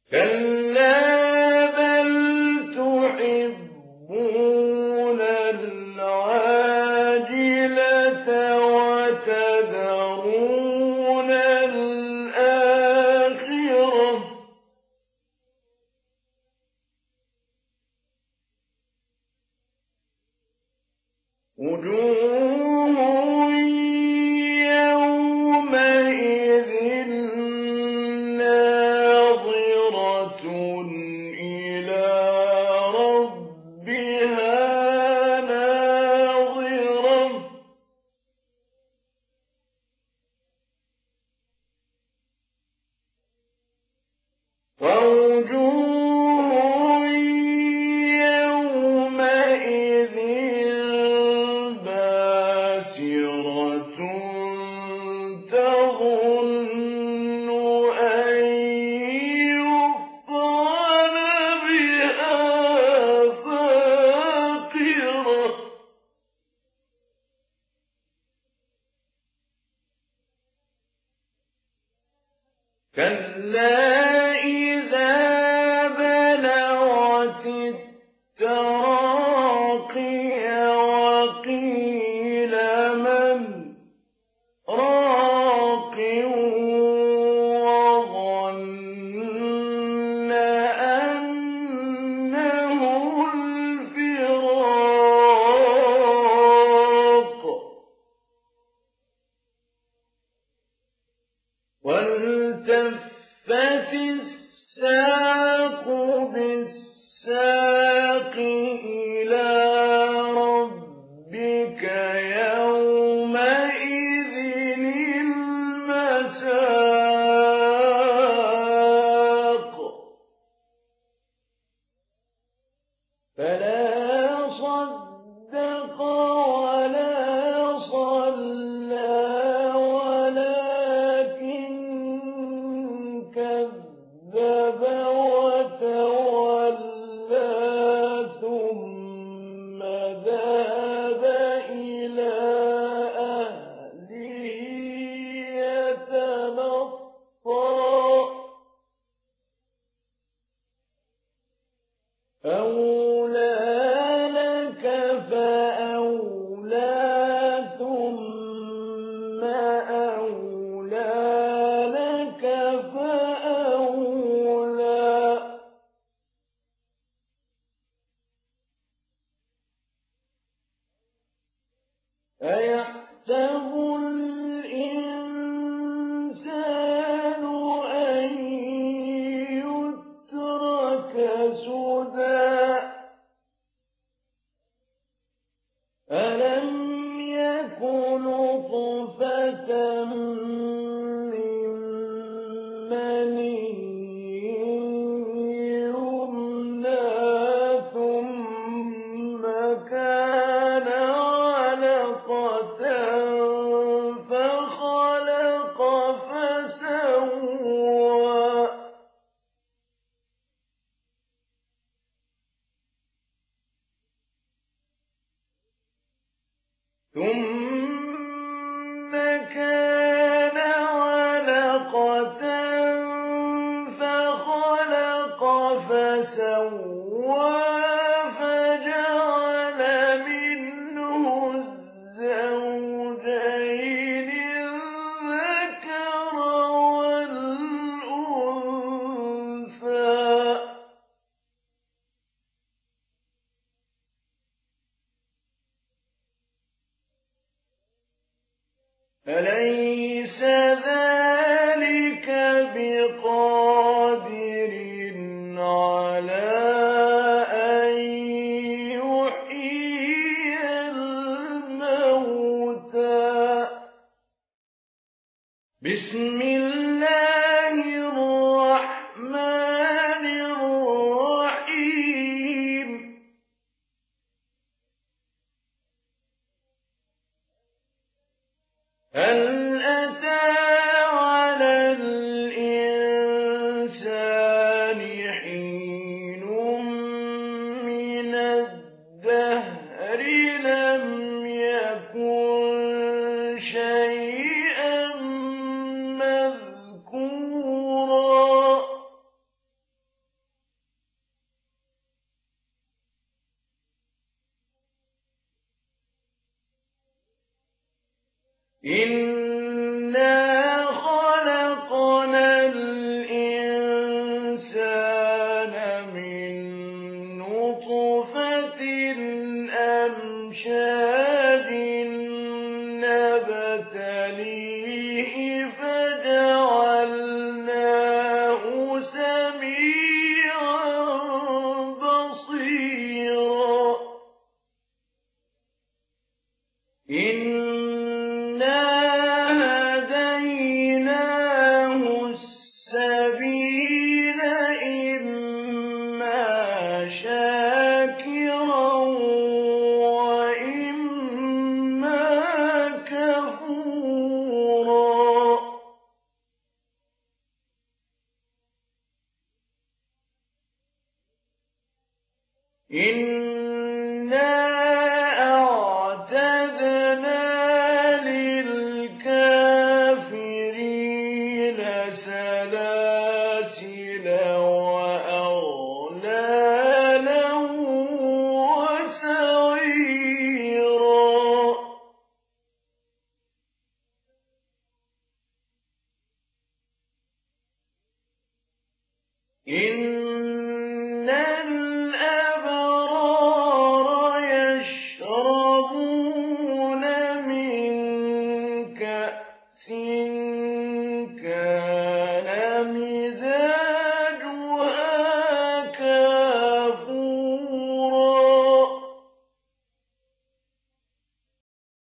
كلا بل تحبون العاجلة وتذرون الآخرة وجوه يومئذ ناظرة إلى ربها ناظرة ووجوه يومئذ باسرة تظن أن يفعل بها فاقرة كلا إذا بلغت التراقي وقيل من راق وظن أنه الفراق والتفت الساق بالساق إلى ربك يومئذ المساق فلا صدق ولا صلى ولكن كذب وتولى ثم ذهب إلى أهله يتمطى أولى لك فأولى ثم أولى لك فأولى أيحسب الإنسان أن يترك سدى ألم يكن نطفة من مني يمنى ثم كان علقة فخلق فسوى ثم كان علقة فخلق فسوى فجعل منه الزوجين الذكر والأنثى أليس ذلك بقادر على أن يحيي الموتى بسم الله الرحمن الرحيم هل أتى على الإنسان حين من الدهر لم يكن شيئا مذكورا إِنَّا خَلَقْنَا الْإِنسَانَ مِن نُّطْفَةٍ أَمْشَاجٍ نَّبْتَلِيهِ فَجَعَلْنَاهُ سَمِيعًا بَصِيرًا إِنَّا هَدَيْنَاهُ السَّبِيلَ إِمَّا شَاكِرًا وَإِمَّا كَفُورًا إِنَّا أَعْتَدْنَا لِلْكَافِرِينَ سَلَاسِلَ وَأَغْلَالًا وَسَعِيرًا إِنَّ